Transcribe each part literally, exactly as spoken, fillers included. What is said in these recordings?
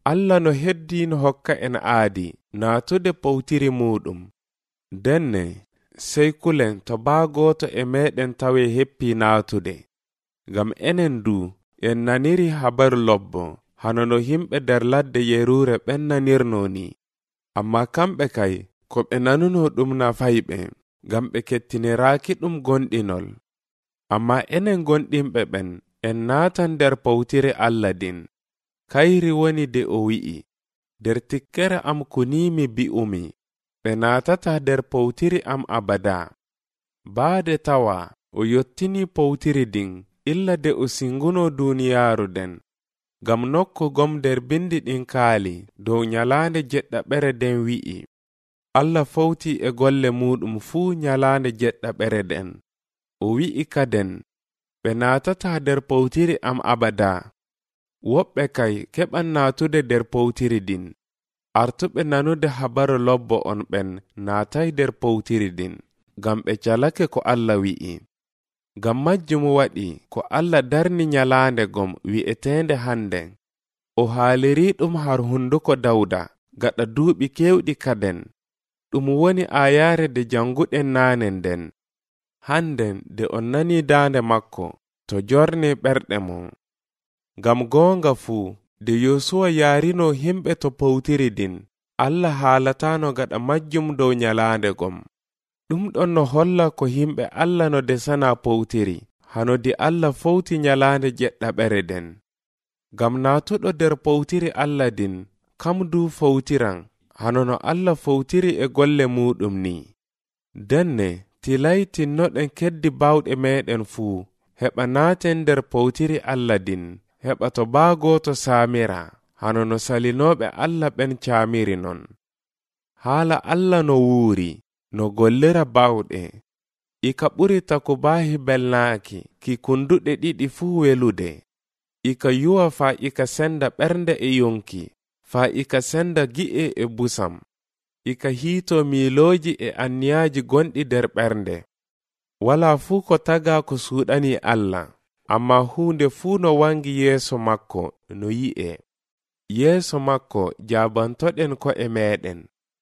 Allah no heddino hokka en aadi naatude powtiri muɗum. Denne sey kulen to baagoto e meɗen tawe heppi naatude. Gam enen du en naniri habaru lobbo hano no himɓe der ladde yerure ɓen nanirno ni. Amma kamɓe kay ko ɓe nanuno ɗum nafayɓe gam ɓe kettiniraaki ɗum gonɗinol. Amma enen gonɗinɓe ɓen en naatan der powtiri Allah din. Kayri woni de o wi'i, der tikkere am kunimi bi'umi, ɓe naatata der powtiri am abada. Baade tawa o yottini powtiri din illa de o singuno duniyaaru den. Gam nokko gom der bindi ɗin kaali dow nyalaande jeɗɗaɓere den wi'i, Allah fawti e golle muɗum fuu nyalaande jeɗɗaɓere den. O wi'i kaden, ɓe naatata der powtiri am abada. Woɓɓe kay keɓan naatude der powtiri din. Artuɓe nanude habaru lobbo on ɓen naatay der powtiri din, gam ɓe calake ko Allah wi'i. Gam majjum waɗi ko Allah darni nyalaande gom wi'etende hande. O haaliri ɗum har hunduko Dawda gaɗa duuɓi kewɗi kaden. Ɗum woni ayaare de janguɗen naanen den. Handen de on nani daande makko to jorni ɓerɗe mo. Gam goonga fuu de Yosuwa yaarino himɓe to powtiri din, Allah haalatano gaɗa majjum dow nyalaande gom. Ɗum ɗon no holla ko himɓe Allah no desana powtiri hano di Allah fawti nyalaande jeɗɗaɓere den. Gam naatuɗo der powtiri Allah din kam du fawtiran hano no Allah fawtiri e golle muɗum ni. Denne tilay tinnoɗen keddi bawɗe meɗen fuu heɓa naaten der powtiri Allah din, heɓa to baagoto saamira hano no salinoɓe Allah ɓen caamiri non. Haala Allah no wuuri no gollira bawɗe, ika ɓuri taku baahi belnaaki ki kunduɗe ɗiɗi fuu welude. Ika yuwa fa ika senda ɓernde e yonki, fa ika senda gi'e e busam. Ika hiito miilooji e anniyaaji gonɗi der ɓernde. Wala fuu ko taga ko suuɗani Allah, amma huunde fuu no wangi yeeso makko no yi'e. Yeeso makko jaabantoɗen ko e meɗen.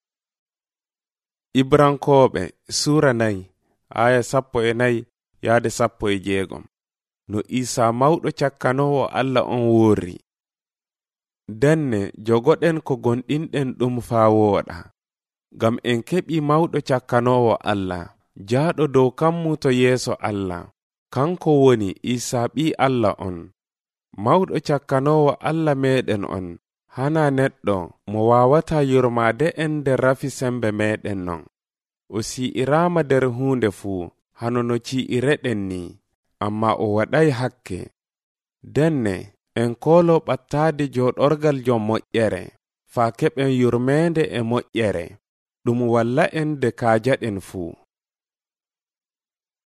Ibrankoɓe sura nayi aya sappo e nayi yaade sappo e jeegom. No Isa mawɗo cakkanowo Allah on worri. Denne jogoɗen ko gonɗinɗen ɗum faa wooɗa. Gam en keɓi mawɗo cakkanowo Allah, jaaɗo dow kammu to yeeso Allah. Kanko woni Isa ɓi Allah on. Mawɗo cakkanowo Allah meɗen on, hana neɗɗo mo wawata yurmade en nder rafi sembe meɗen non. O si'irama der hunde fuu hano no ci'ireɗen ni, amma o waɗay hakke. Denne en kolo ɓattade joɗorgal jom moƴƴere, faa keɓen yurmende e moƴƴere. Ɗum walla en de kaajaɗen fuu.